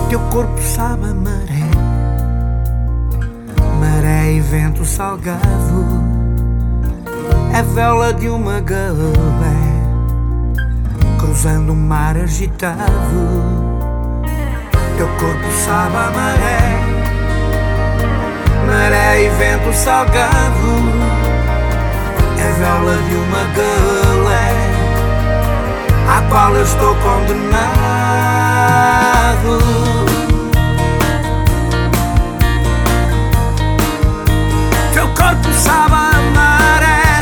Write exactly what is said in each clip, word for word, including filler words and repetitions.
Teu corpo sabe a maré, maré e vento salgado. É vela de uma galé cruzando um mar agitado. Teu corpo sabe a maré, maré e vento salgado. É vela de uma galé à qual eu estou condenado. Teu corpo sabe a maré,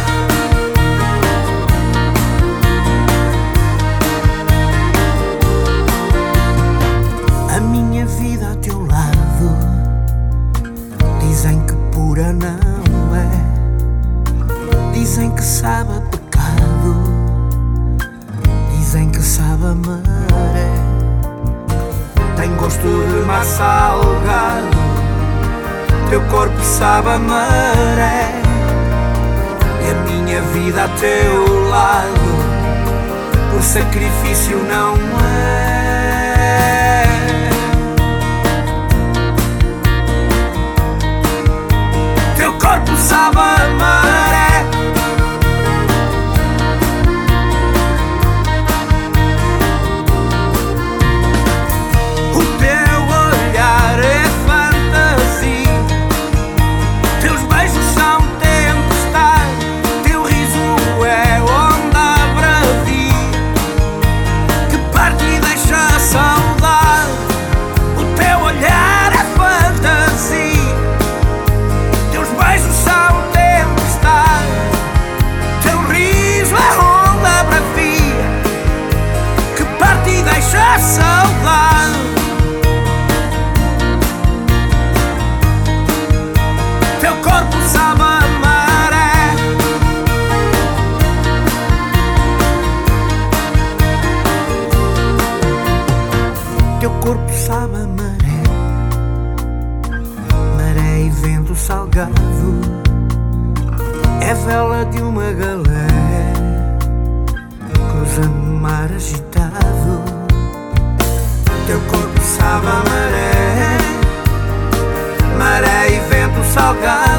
a minha vida a teu lado. Dizem que pura não é, dizem que sabe a pecado, dizem que sabe a maré. Tem gosto de mar salgado. Teu corpo sabe a maré, e a minha vida a teu lado por sacrifício não é. Teu corpo sabe a maré, o teu olhar é fantasia, teus beijos são tempestade, teu riso é onda bravia que parte e deixa saudade. O teu olhar é fantasia, teus beijos são tempestade, teu riso é onda bravia que parte e deixa saudade. Teu corpo sabe a maré, teu corpo sabe a maré, maré e vento salgado. É vela de uma galé cruzando um mar agitado. Teu corpo sabe a maré, maré e vento salgado.